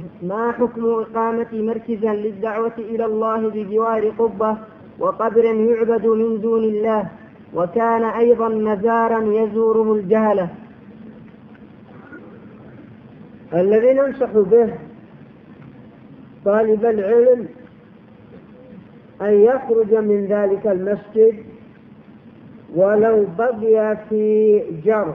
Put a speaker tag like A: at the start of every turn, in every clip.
A: ما حكم إقامة مركزا للدعوة إلى الله بجوار قبة وقبر يعبد من دون الله، وكان أيضا مزارا يزوره الجهلة؟
B: الذي ننصح به طالب العلم أن يخرج من ذلك المسجد ولو بقي في جرف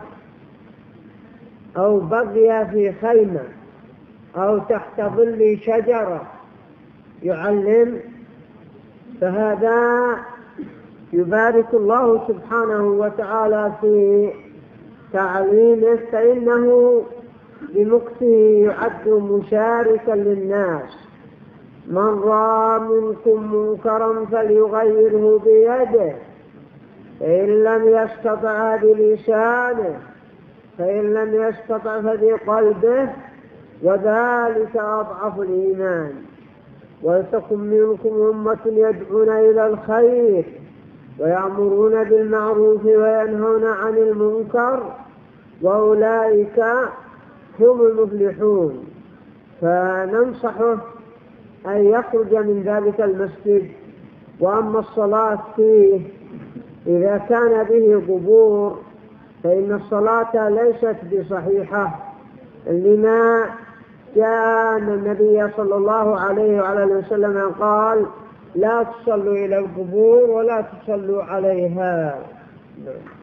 B: أو بقي في خيمة أو تحت ظل شجرة يعلم، فهذا يبارك الله سبحانه وتعالى في تعليمه، فإنه بمكثه يعد مشاركا للناس. من رأى منكم منكرا فليغيره بيده، فإن لم يستطع بلسانه، فإن لم يستطع فبقلبه، وذلك أضعف الإيمان. ولتكن منكم أمة يدعون إلى الخير ويأمرون بالمعروف وينهون عن المنكر وأولئك هم المفلحون. فننصحه أن يخرج من ذلك المسجد. وأما الصلاة فيه إذا كان به قبور فإن الصلاة ليست بصحيحة، لما جاء النبي صلى الله عليه وعلى اله وسلم قال: لا تصلوا إلى القبور ولا تصلوا عليها.